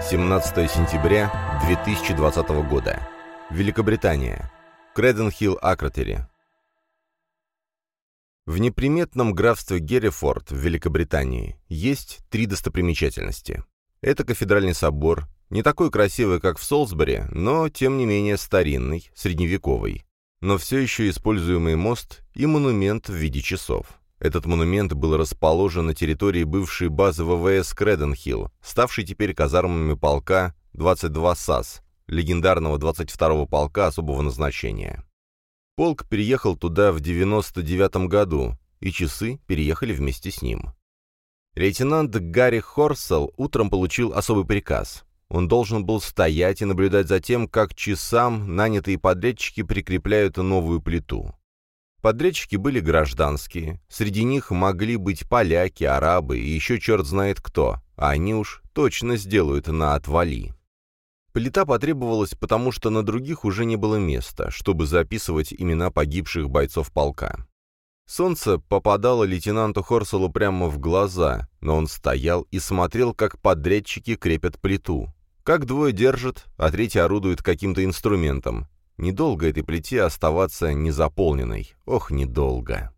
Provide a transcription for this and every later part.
17 сентября 2020 года. Великобритания. Креденхилл-Акротери. В неприметном графстве Геррифорд в Великобритании есть 3 достопримечательности. Это кафедральный собор, не такой красивый, как в Солсбери, но, тем не менее, старинный, средневековый, но все еще используемый мост и монумент в виде часов. Этот монумент был расположен на территории бывшей базы ВВС Креденхилл, ставшей теперь казармами полка 22 САС, легендарного 22-го полка особого назначения. Полк переехал туда в 99 году, и часы переехали вместе с ним. Лейтенант Гарри Хорсел утром получил особый приказ. Он должен был стоять и наблюдать за тем, как часам нанятые подрядчики прикрепляют новую плиту. Подрядчики были гражданские, среди них могли быть поляки, арабы и еще черт знает кто, а они уж точно сделают на отвали. Плита потребовалась, потому что на других уже не было места, чтобы записывать имена погибших бойцов полка. Солнце попадало лейтенанту Хорселу прямо в глаза, но он стоял и смотрел, как подрядчики крепят плиту. Как двое держат, а третий орудует каким-то инструментом. Недолго этой плите оставаться незаполненной. Ох, недолго.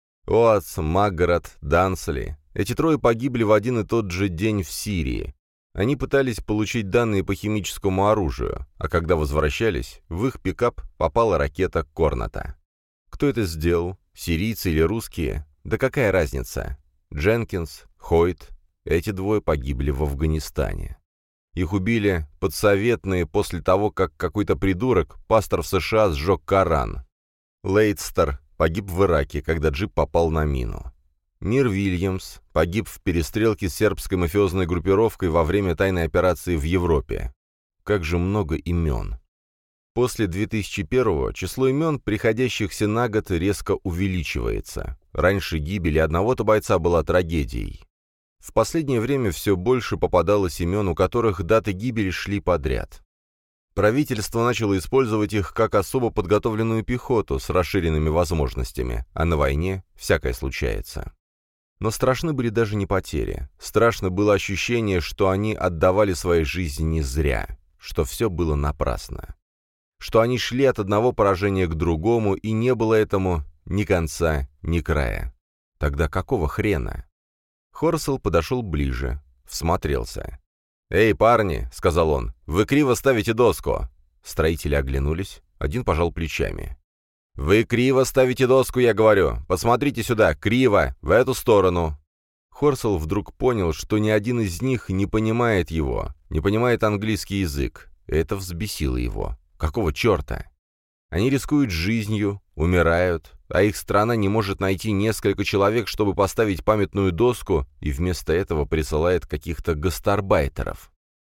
Оац, Маггарат, Дансли. Эти трое погибли в один и тот же день в Сирии. Они пытались получить данные по химическому оружию, а когда возвращались, в их пикап попала ракета Корната. Кто это сделал? Сирийцы или русские? Да какая разница? Дженкинс, Хойт. Эти двое погибли в Афганистане. Их убили подсоветные после того, как какой-то придурок, пастор в США, сжег Коран. Лейтстер погиб в Ираке, когда джип попал на мину. Мир Вильямс погиб в перестрелке с сербской мафиозной группировкой во время тайной операции в Европе. Как же много имен. После 2001-го число имен, приходящихся на год, резко увеличивается. Раньше гибель одного-то бойца была трагедией. В последнее время все больше попадалось имен, у которых даты гибели шли подряд. Правительство начало использовать их как особо подготовленную пехоту с расширенными возможностями, а на войне всякое случается. Но страшны были даже не потери. Страшно было ощущение, что они отдавали свои жизни зря, что все было напрасно. Что они шли от одного поражения к другому, и не было этому ни конца, ни края. Тогда какого хрена? Хорсел подошел ближе, всмотрелся. «Эй, парни!» — сказал он. «Вы криво ставите доску!» Строители оглянулись, один пожал плечами. «Вы криво ставите доску, я говорю! Посмотрите сюда, криво, в эту сторону!» Хорсел вдруг понял, что ни один из них не понимает его, не понимает английский язык. Это взбесило его. Какого черта? Они рискуют жизнью, умирают, а их страна не может найти несколько человек, чтобы поставить памятную доску, и вместо этого присылает каких-то гастарбайтеров.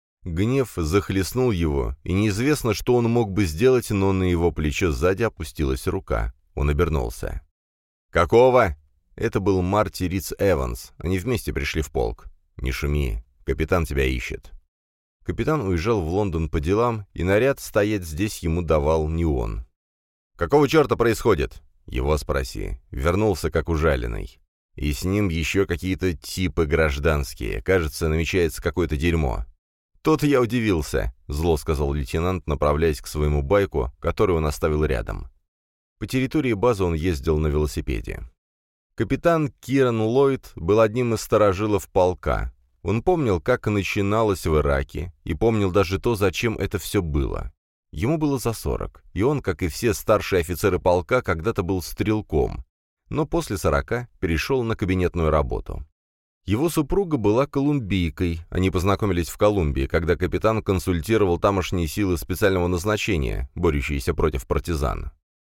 Гнев захлестнул его, и неизвестно, что он мог бы сделать, но на его плечо сзади опустилась рука. Он обернулся. «Какого?» Это был Марти Риц Эванс. Они вместе пришли в полк. «Не шуми, капитан тебя ищет». Капитан уезжал в Лондон по делам, и наряд стоять здесь ему давал не он. «Какого черта происходит?» «Его спроси». Вернулся как ужаленный. И с ним еще какие-то типы гражданские. Кажется, намечается какое-то дерьмо. «То-то я удивился», — зло сказал лейтенант, направляясь к своему байку, который он оставил рядом. По территории базы он ездил на велосипеде. Капитан Киран Ллойд был одним из старожилов полка. Он помнил, как начиналось в Ираке, и помнил даже то, зачем это все было. Ему было за 40, и он, как и все старшие офицеры полка, когда-то был стрелком, но после 40 перешел на кабинетную работу. Его супруга была колумбийкой, они познакомились в Колумбии, когда капитан консультировал тамошние силы специального назначения, борющиеся против партизан.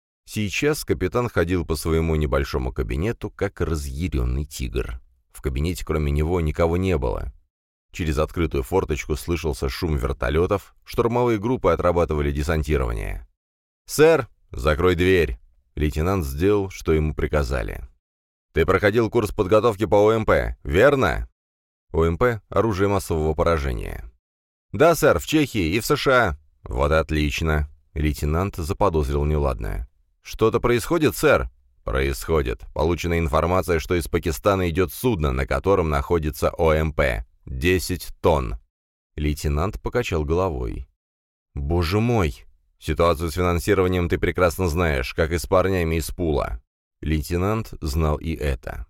Сейчас капитан ходил по своему небольшому кабинету, как разъяренный тигр. В кабинете кроме него никого не было. Через открытую форточку слышался шум вертолетов, штурмовые группы отрабатывали десантирование. «Сэр, закрой дверь!» Лейтенант сделал, что ему приказали. «Ты проходил курс подготовки по ОМП, верно?» ОМП — оружие массового поражения. «Да, сэр, в Чехии и в США». «Вот отлично!» Лейтенант заподозрил неладное. «Что-то происходит, сэр?» «Происходит. Получена информация, что из Пакистана идет судно, на котором находится ОМП. 10 тонн». Лейтенант покачал головой. «Боже мой! Ситуацию с финансированием ты прекрасно знаешь, как и с парнями из пула». Лейтенант знал и это.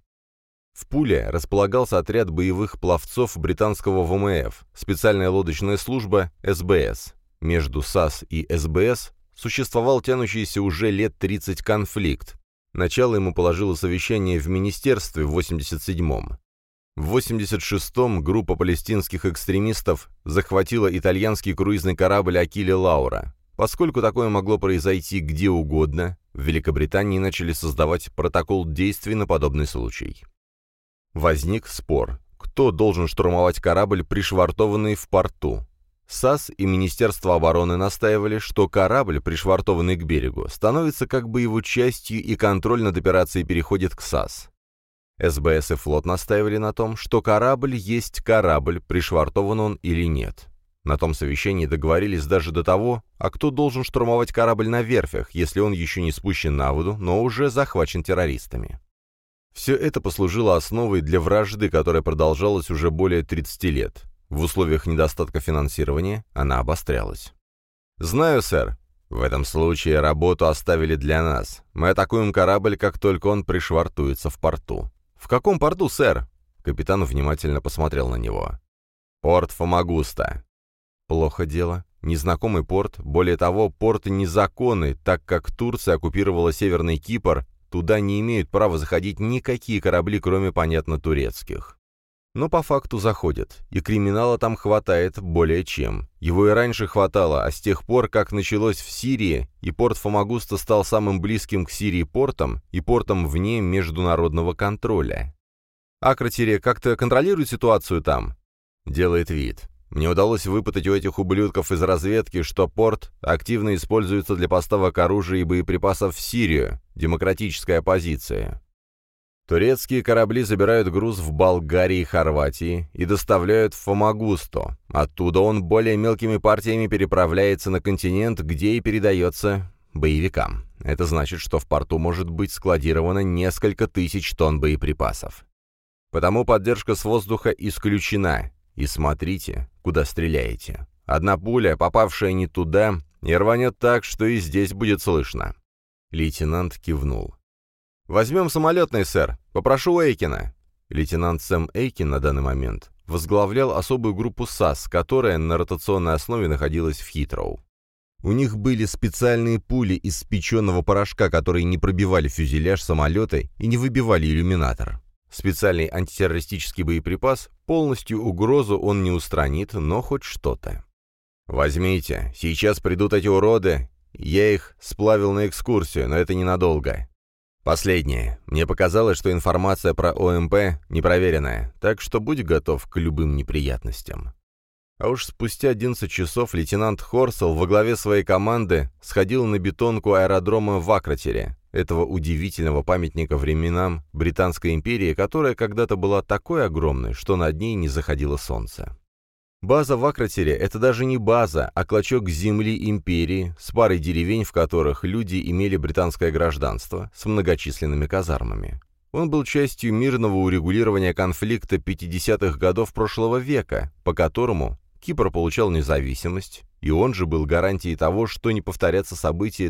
В Пуле располагался отряд боевых пловцов британского ВМФ, специальная лодочная служба СБС. Между САС и СБС существовал тянущийся уже лет 30 конфликт. Начало ему положило совещание в министерстве в 87-м. В 86-м группа палестинских экстремистов захватила итальянский круизный корабль «Акиле Лаура». Поскольку такое могло произойти где угодно, в Великобритании начали создавать протокол действий на подобный случай. Возник спор, кто должен штурмовать корабль, пришвартованный в порту. САС и Министерство обороны настаивали, что корабль, пришвартованный к берегу, становится как бы его частью и контроль над операцией переходит к САС. СБС и флот настаивали на том, что корабль есть корабль, пришвартован он или нет. На том совещании договорились даже до того, а кто должен штурмовать корабль на верфях, если он еще не спущен на воду, но уже захвачен террористами. Все это послужило основой для вражды, которая продолжалась уже более 30 лет. В условиях недостатка финансирования она обострялась. «Знаю, сэр. В этом случае работу оставили для нас. Мы атакуем корабль, как только он пришвартуется в порту». «В каком порту, сэр?» Капитан внимательно посмотрел на него. «Порт Фомагуста». «Плохо дело. Незнакомый порт, более того, порт незаконный, так как Турция оккупировала Северный Кипр, туда не имеют права заходить никакие корабли, кроме, понятно, турецких. Но по факту заходят, и криминала там хватает более чем. Его и раньше хватало, а с тех пор, как началось в Сирии, и порт Фомагуста стал самым близким к Сирии портом и портом вне международного контроля. Акротире как-то контролирует ситуацию там? Делает вид. Мне удалось выпытать у этих ублюдков из разведки, что порт активно используется для поставок оружия и боеприпасов в Сирию, демократическая оппозиция. Турецкие корабли забирают груз в Болгарии и Хорватии и доставляют в Фомагусту. Оттуда он более мелкими партиями переправляется на континент, где и передается боевикам. Это значит, что в порту может быть складировано несколько тысяч тонн боеприпасов. Потому поддержка с воздуха исключена. И смотрите, куда стреляете. Одна пуля, попавшая не туда, и рванет так, что и здесь будет слышно. Лейтенант кивнул. «Возьмем самолетный, сэр. Попрошу Эйкина». Лейтенант Сэм Эйкин на данный момент возглавлял особую группу САС, которая на ротационной основе находилась в Хитроу. У них были специальные пули из спеченного порошка, которые не пробивали фюзеляж самолета и не выбивали иллюминатор. Специальный антитеррористический боеприпас, полностью угрозу он не устранит, но хоть что-то. «Возьмите, сейчас придут эти уроды, я их сплавил на экскурсию, но это ненадолго». Последнее. Мне показалось, что информация про ОМП непроверенная, так что будь готов к любым неприятностям. А уж спустя 11 часов лейтенант Хорсел во главе своей команды сходил на бетонку аэродрома в Акротере, этого удивительного памятника временам Британской империи, которая когда-то была такой огромной, что над ней не заходило солнце. База в Акротере — это даже не база, а клочок земли империи, с парой деревень, в которых люди имели британское гражданство, с многочисленными казармами. Он был частью мирного урегулирования конфликта 50-х годов прошлого века, по которому Кипр получал независимость, и он же был гарантией того, что не повторятся события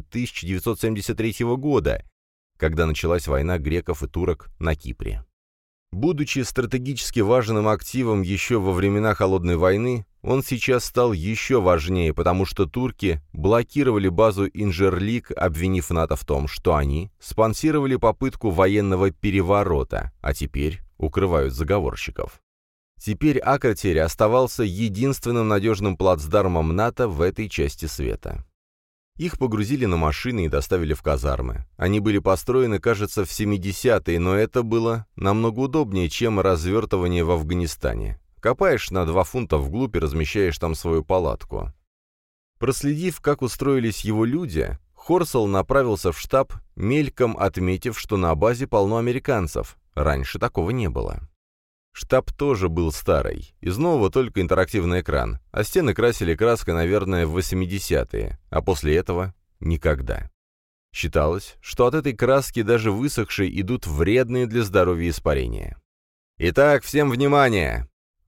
1973 года, когда началась война греков и турок на Кипре. Будучи стратегически важным активом еще во времена Холодной войны, он сейчас стал еще важнее, потому что турки блокировали базу Инжерлик, обвинив НАТО в том, что они спонсировали попытку военного переворота, а теперь укрывают заговорщиков. Теперь Акротере оставался единственным надежным плацдармом НАТО в этой части света. Их погрузили на машины и доставили в казармы. Они были построены, кажется, в 70-е, но это было намного удобнее, чем развертывание в Афганистане. Копаешь на 2 фунта вглубь и размещаешь там свою палатку. Проследив, как устроились его люди, Хорсел направился в штаб, мельком отметив, что на базе полно американцев. Раньше такого не было. Штаб тоже был старый. Из нового только интерактивный экран, а стены красили краской, наверное, в 80-е, а после этого — никогда. Считалось, что от этой краски даже высохшей идут вредные для здоровья испарения. «Итак, всем внимание!»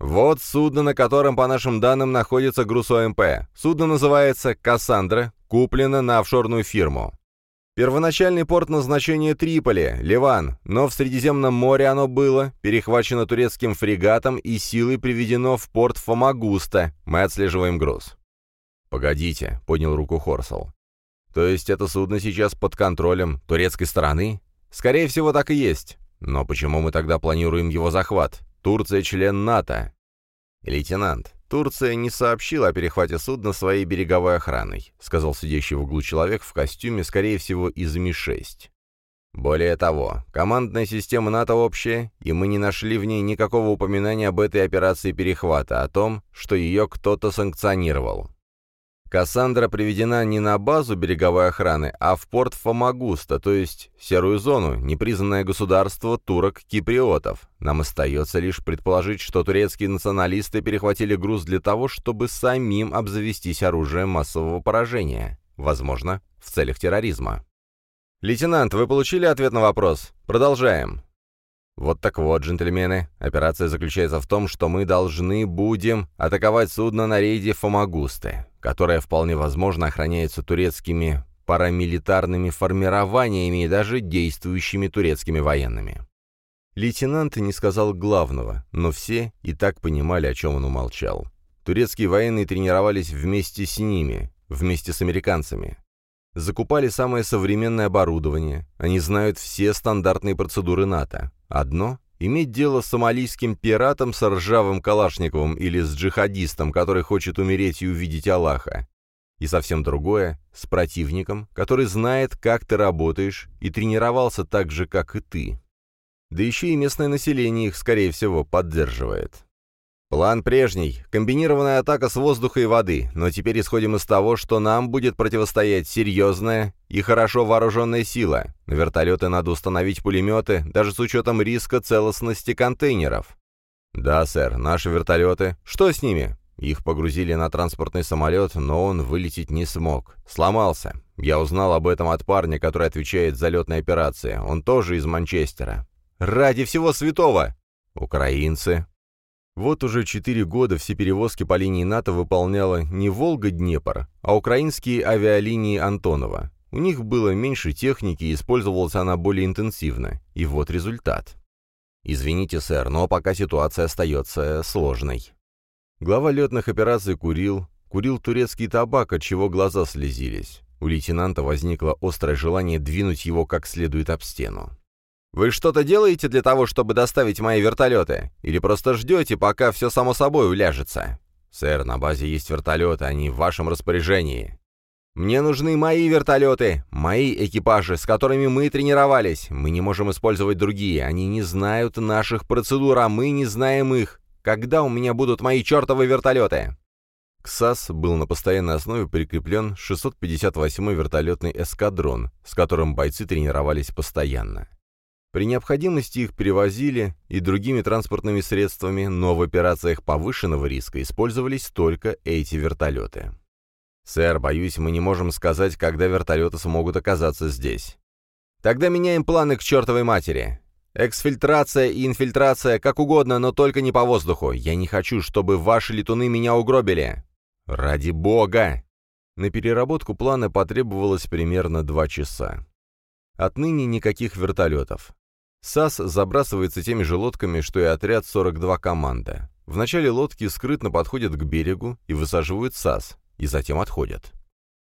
Вот судно, на котором, по нашим данным, находится груз ОМП. Судно называется «Кассандра», куплено на офшорную фирму. Первоначальный порт назначения Триполи, Ливан, но в Средиземном море оно было перехвачено турецким фрегатом и силой приведено в порт Фомагуста. Мы отслеживаем груз. «Погодите», — поднял руку Хорсел. «То есть это судно сейчас под контролем турецкой стороны?» «Скорее всего, так и есть. Но почему мы тогда планируем его захват? Турция — член НАТО». «Лейтенант, Турция не сообщила о перехвате судна своей береговой охраной», сказал сидящий в углу человек в костюме, скорее всего, из Ми-6. «Более того, командная система НАТО общая, и мы не нашли в ней никакого упоминания об этой операции перехвата, о том, что ее кто-то санкционировал. Кассандра приведена не на базу береговой охраны, а в порт Фомагуста, то есть серую зону, непризнанное государство турок-киприотов. Нам остается лишь предположить, что турецкие националисты перехватили груз для того, чтобы самим обзавестись оружием массового поражения, возможно, в целях терроризма. «Лейтенант, вы получили ответ на вопрос? Продолжаем». «Вот так вот, джентльмены, операция заключается в том, что мы должны будем атаковать судно на рейде Фомагусты, которое вполне возможно охраняется турецкими парамилитарными формированиями и даже действующими турецкими военными». Лейтенант не сказал главного, но все и так понимали, о чем он умолчал. Турецкие военные тренировались вместе с ними, вместе с американцами. Закупали самое современное оборудование, они знают все стандартные процедуры НАТО. Одно — иметь дело с сомалийским пиратом с ржавым Калашниковым или с джихадистом, который хочет умереть и увидеть Аллаха. И совсем другое — с противником, который знает, как ты работаешь, и тренировался так же, как и ты. Да еще и местное население их, скорее всего, поддерживает. План прежний — комбинированная атака с воздуха и воды, но теперь исходим из того, что нам будет противостоять серьезная и хорошо вооруженная сила. На вертолеты надо установить пулеметы, даже с учетом риска целостности контейнеров. Да, сэр, наши вертолеты. Что с ними? Их погрузили на транспортный самолет, но он вылететь не смог. Сломался. Я узнал об этом от парня, который отвечает за летные операции. Он тоже из Манчестера. Ради всего святого! Украинцы. Вот уже 4 года все перевозки по линии НАТО выполняла не «Волга-Днепр», а украинские авиалинии Антонова. У них было меньше техники, и использовалась она более интенсивно. И вот результат. «Извините, сэр, но пока ситуация остается сложной». Глава летных операций курил турецкий табак, от чего глаза слезились. У лейтенанта возникло острое желание двинуть его как следует об стену. «Вы что-то делаете для того, чтобы доставить мои вертолеты? Или просто ждете, пока все само собой уляжется?» «Сэр, на базе есть вертолеты, они в вашем распоряжении». «Мне нужны мои вертолеты, мои экипажи, с которыми мы тренировались. Мы не можем использовать другие, они не знают наших процедур, а мы не знаем их. Когда у меня будут мои чертовы вертолеты?» К САС был на постоянной основе прикреплен 658-й вертолетный эскадрон, с которым бойцы тренировались постоянно. При необходимости их перевозили и другими транспортными средствами, но в операциях повышенного риска использовались только эти вертолеты. «Сэр, боюсь, мы не можем сказать, когда вертолеты смогут оказаться здесь». «Тогда меняем планы к чертовой матери. Эксфильтрация и инфильтрация, как угодно, но только не по воздуху. Я не хочу, чтобы ваши летуны меня угробили». «Ради бога!» На переработку плана потребовалось примерно 2 часа. Отныне никаких вертолетов. САС забрасывается теми же лодками, что и отряд 42 команда. Вначале лодки скрытно подходят к берегу и высаживают САС, и затем отходят.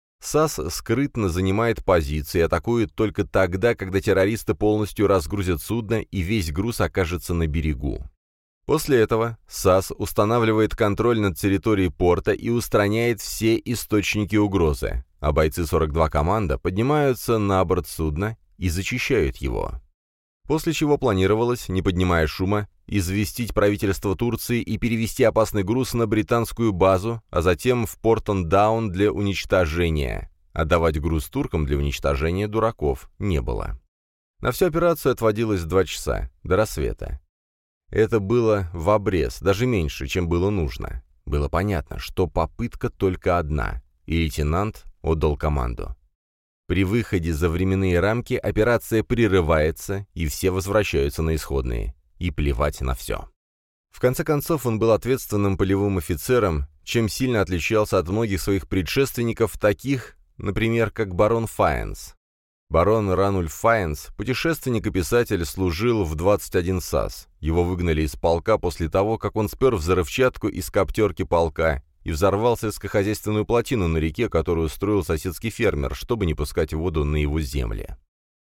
САС скрытно занимает позиции и атакует только тогда, когда террористы полностью разгрузят судно и весь груз окажется на берегу. После этого САС устанавливает контроль над территорией порта и устраняет все источники угрозы, а бойцы 42 команда поднимаются на борт судна и зачищают его. После чего планировалось, не поднимая шума, известить правительство Турции и перевести опасный груз на британскую базу, а затем в Портон-Даун для уничтожения. Отдавать груз туркам для уничтожения дураков не было. На всю операцию отводилось 2 часа, до рассвета. Это было в обрез, даже меньше, чем было нужно. Было понятно, что попытка только одна, и лейтенант отдал команду. При выходе за временные рамки операция прерывается, и все возвращаются на исходные. И плевать на все. В конце концов, он был ответственным полевым офицером, чем сильно отличался от многих своих предшественников, таких, например, как барон Файнс. Барон Ранульф Файнс, путешественник и писатель, служил в 21 САС. Его выгнали из полка после того, как он спер взрывчатку из коптерки полка и взорвал сельскохозяйственную плотину на реке, которую строил соседский фермер, чтобы не пускать воду на его земли.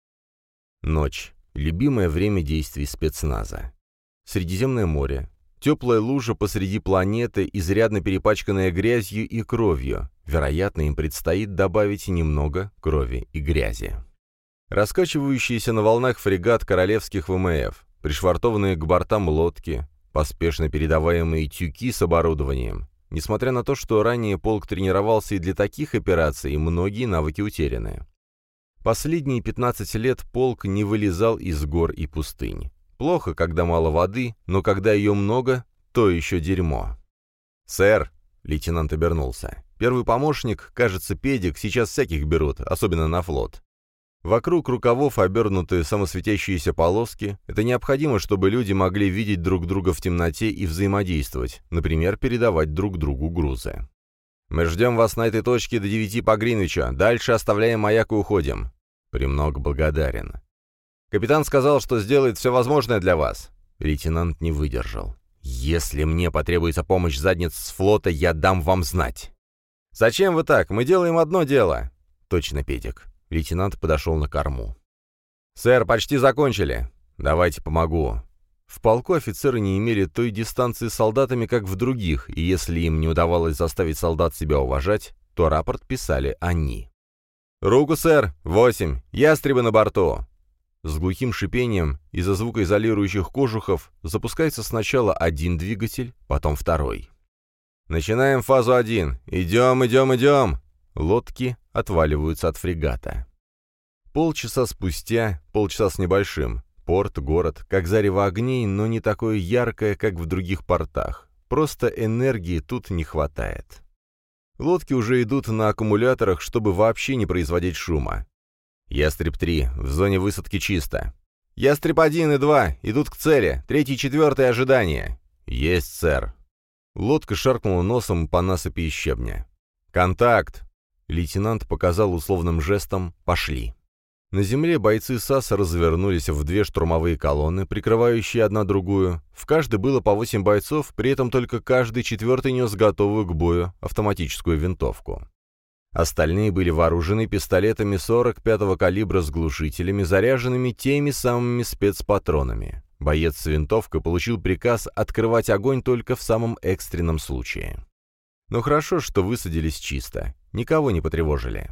Ночь. Любимое время действий спецназа. Средиземное море. Теплая лужа посреди планеты, изрядно перепачканная грязью и кровью. Вероятно, им предстоит добавить немного крови и грязи. Раскачивающийся на волнах фрегат королевских ВМФ, пришвартованные к бортам лодки, поспешно передаваемые тюки с оборудованием. Несмотря на то, что ранее полк тренировался и для таких операций, многие навыки утеряны. Последние 15 лет полк не вылезал из гор и пустынь. Плохо, когда мало воды, но когда ее много, то еще дерьмо. «Сэр!» — лейтенант обернулся. «Первый помощник, кажется, педик, сейчас всяких берут, особенно на флот. Вокруг рукавов обернуты самосветящиеся полоски. Это необходимо, чтобы люди могли видеть друг друга в темноте и взаимодействовать, например, передавать друг другу грузы. Мы ждем вас на этой точке до 9 по Гринвичу, дальше оставляем маяк и уходим. Премного благодарен. Капитан сказал, что сделает все возможное для вас». Лейтенант не выдержал. «Если мне потребуется помощь задниц с флота, я дам вам знать». «Зачем вы так? Мы делаем одно дело». «Точно, педик». Лейтенант подошел на корму. «Сэр, почти закончили. Давайте помогу». В полку офицеры не имели той дистанции с солдатами, как в других, и если им не удавалось заставить солдат себя уважать, то рапорт писали они. «Руку, сэр! 8! Ястребы на борту!» С глухим шипением из-за звукоизолирующих кожухов запускается сначала один двигатель, потом второй. «Начинаем фазу 1. Идем, идем, идем!» Лодки отваливаются от фрегата. Полчаса спустя, полчаса с небольшим, порт, город, как зарево огней, но не такое яркое, как в других портах. Просто энергии тут не хватает. Лодки уже идут на аккумуляторах, чтобы вообще не производить шума. «Ястреб-3, в зоне высадки чисто». «Ястреб-1 и 2 идут к цели, 3 и 4 ожидание». «Есть, сэр». Лодка шаркнула носом по насыпи и щебня. «Контакт!» Лейтенант показал условным жестом «пошли». На земле бойцы САС развернулись в 2 штурмовые колонны, прикрывающие одна другую. В каждой было по 8 бойцов, при этом только каждый 4-й нес готовую к бою автоматическую винтовку. Остальные были вооружены пистолетами 45-го калибра с глушителями, заряженными теми самыми спецпатронами. Боец с винтовкой получил приказ открывать огонь только в самом экстренном случае. Но хорошо, что высадились чисто, никого не потревожили.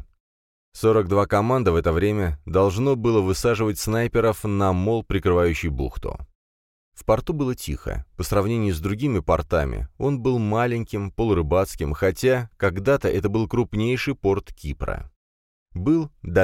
42 команда в это время должно было высаживать снайперов на мол, прикрывающий бухту. В порту было тихо. По сравнению с другими портами, он был маленьким, полурыбацким, хотя когда-то это был крупнейший порт Кипра. Был до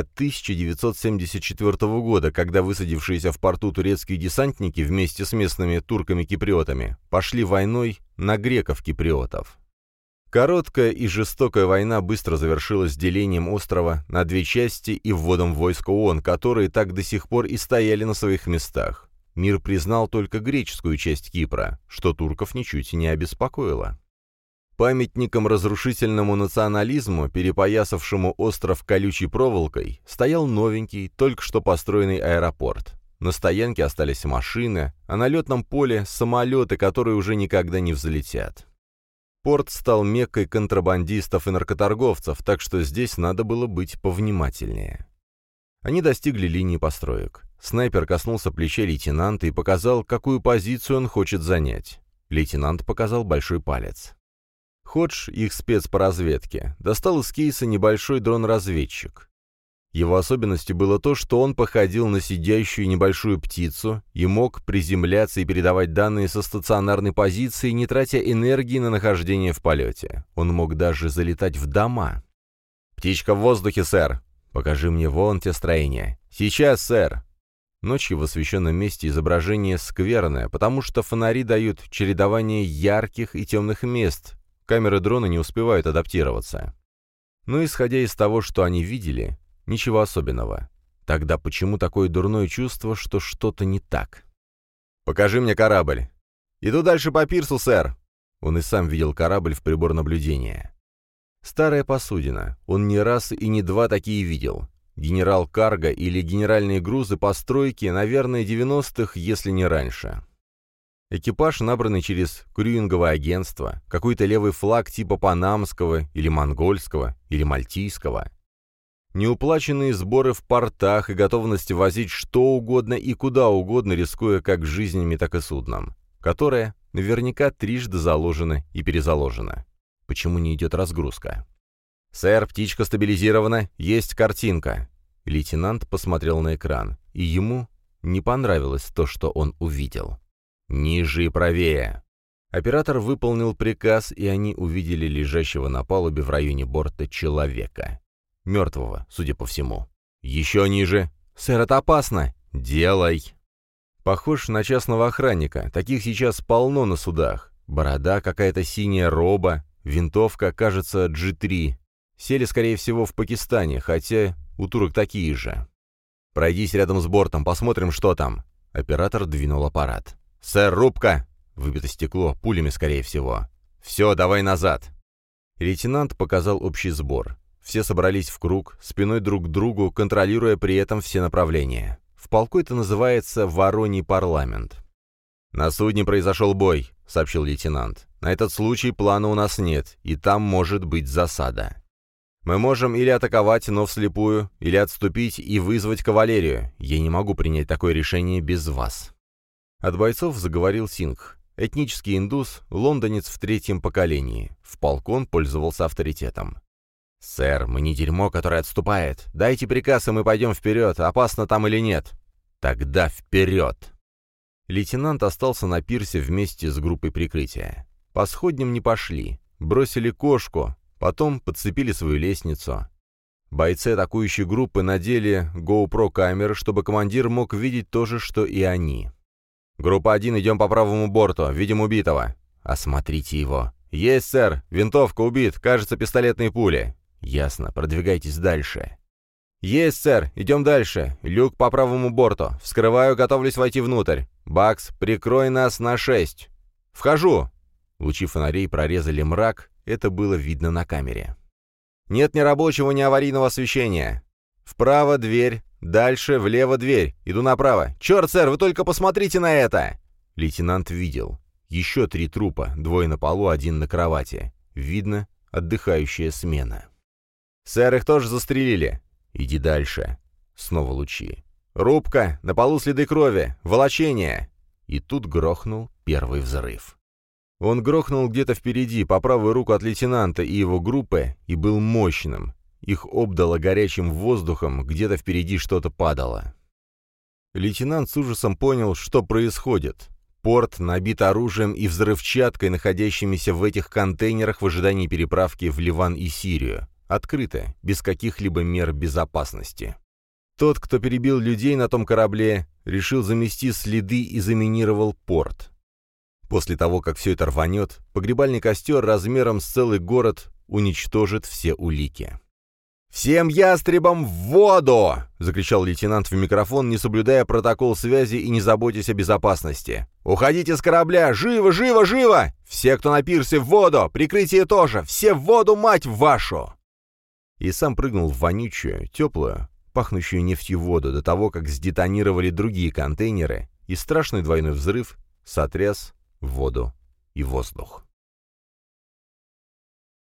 1974 года, когда высадившиеся в порту турецкие десантники вместе с местными турками-киприотами пошли войной на греков-киприотов. Короткая и жестокая война быстро завершилась делением острова на 2 части и вводом войск ООН, которые так до сих пор и стояли на своих местах. Мир признал только греческую часть Кипра, что турков ничуть не обеспокоило. Памятником разрушительному национализму, перепоясавшему остров колючей проволокой, стоял новенький, только что построенный аэропорт. На стоянке остались машины, а на летном поле — самолеты, которые уже никогда не взлетят. Порт стал меккой контрабандистов и наркоторговцев, так что здесь надо было быть повнимательнее. Они достигли линии построек. Снайпер коснулся плеча лейтенанта и показал, какую позицию он хочет занять. Лейтенант показал большой палец. Ходж, их спец по разведке, достал из кейса небольшой дрон-разведчик. Его особенностью было то, что он походил на сидящую небольшую птицу и мог приземляться и передавать данные со стационарной позиции, не тратя энергии на нахождение в полете. Он мог даже залетать в дома. «Птичка в воздухе, сэр! Покажи мне вон те строения. Сейчас, сэр!» Ночью в освещенном месте изображение скверное, потому что фонари дают чередование ярких и темных мест. Камеры дрона не успевают адаптироваться. Но исходя из того, что они видели, ничего особенного. Тогда почему такое дурное чувство, что что-то не так? «Покажи мне корабль». «Иду дальше по пирсу, сэр!» Он и сам видел корабль в прибор наблюдения. Старая посудина. Он не раз и не два такие видел. Генерал Карго или генеральные грузы постройки, наверное, 90-х, если не раньше. Экипаж, набранный через крюинговое агентство, какой-то левый флаг типа панамского или монгольского или мальтийского. Неуплаченные сборы в портах и готовность возить что угодно и куда угодно, рискуя как жизнями, так и судном, которое наверняка трижды заложено и перезаложено. Почему не идет разгрузка? «Сэр, птичка стабилизирована, есть картинка». Лейтенант посмотрел на экран, и ему не понравилось то, что он увидел. «Ниже и правее». Оператор выполнил приказ, и они увидели лежащего на палубе в районе борта человека. Мертвого, судя по всему. «Еще ниже». «Сэр, это опасно». «Делай». Похож на частного охранника, таких сейчас полно на судах. Борода какая-то синяя, роба, винтовка, кажется, G3. Сели, скорее всего, в Пакистане, хотя у турок такие же. «Пройдись рядом с бортом, посмотрим, что там». Оператор двинул аппарат. «Сэр, рубка!» Выбито стекло, пулями, скорее всего. «Все, давай назад!» Лейтенант показал общий сбор. Все собрались в круг, спиной друг к другу, контролируя при этом все направления. В полку это называется «Вороний парламент». «На судне произошел бой», — сообщил лейтенант. «На этот случай плана у нас нет, и там может быть засада. Мы можем или атаковать, но вслепую, или отступить и вызвать кавалерию. Я не могу принять такое решение без вас». От бойцов заговорил Сингх. Этнический индус, лондонец в 3-м поколении. В полку он пользовался авторитетом. «Сэр, мы не дерьмо, которое отступает. Дайте приказ, и мы пойдем вперед, опасно там или нет». «Тогда вперед!» Лейтенант остался на пирсе вместе с группой прикрытия. По сходням не пошли. Бросили кошку, потом подцепили свою лестницу. Бойцы атакующей группы надели GoPro-камеры, чтобы командир мог видеть то же, что и они. «Группа 1, идем по правому борту. Видим убитого». «Осмотрите его». «Есть, сэр. Винтовка, убит. Кажется, пистолетные пули». «Ясно. Продвигайтесь дальше». «Есть, сэр. Идем дальше. Люк по правому борту. Вскрываю, готовлюсь войти внутрь. Бакс, прикрой нас на 6. Вхожу». Лучи фонарей прорезали мрак. Это было видно на камере. «Нет ни рабочего, ни аварийного освещения. Вправо дверь. Дальше, влево дверь. Иду направо. Черт, сэр, вы только посмотрите на это!» Лейтенант видел. Еще 3 трупа, 2 на полу, 1 на кровати. Видно, отдыхающая смена. «Сэр, их тоже застрелили». «Иди дальше». Снова лучи. «Рубка, на полу следы крови, волочение». И тут грохнул первый взрыв. Он грохнул где-то впереди, по правую руку от лейтенанта и его группы, и был мощным. Их обдало горячим воздухом, где-то впереди что-то падало. Лейтенант с ужасом понял, что происходит. Порт набит оружием и взрывчаткой, находящимися в этих контейнерах в ожидании переправки в Ливан и Сирию. Открыто, без каких-либо мер безопасности. Тот, кто перебил людей на том корабле, решил замести следы и заминировал порт. После того, как все это рванет, погребальный костер размером с целый город уничтожит все улики. «Всем ястребам в воду!» — закричал лейтенант в микрофон, не соблюдая протокол связи и не заботясь о безопасности. «Уходите с корабля! Живо, живо, живо! Все, кто на пирсе, в воду! Прикрытие тоже! Все в воду, мать вашу!» И сам прыгнул в вонючую, теплую, пахнущую нефтью воду до того, как сдетонировали другие контейнеры, и страшный двойной взрыв сотряс воду и воздух.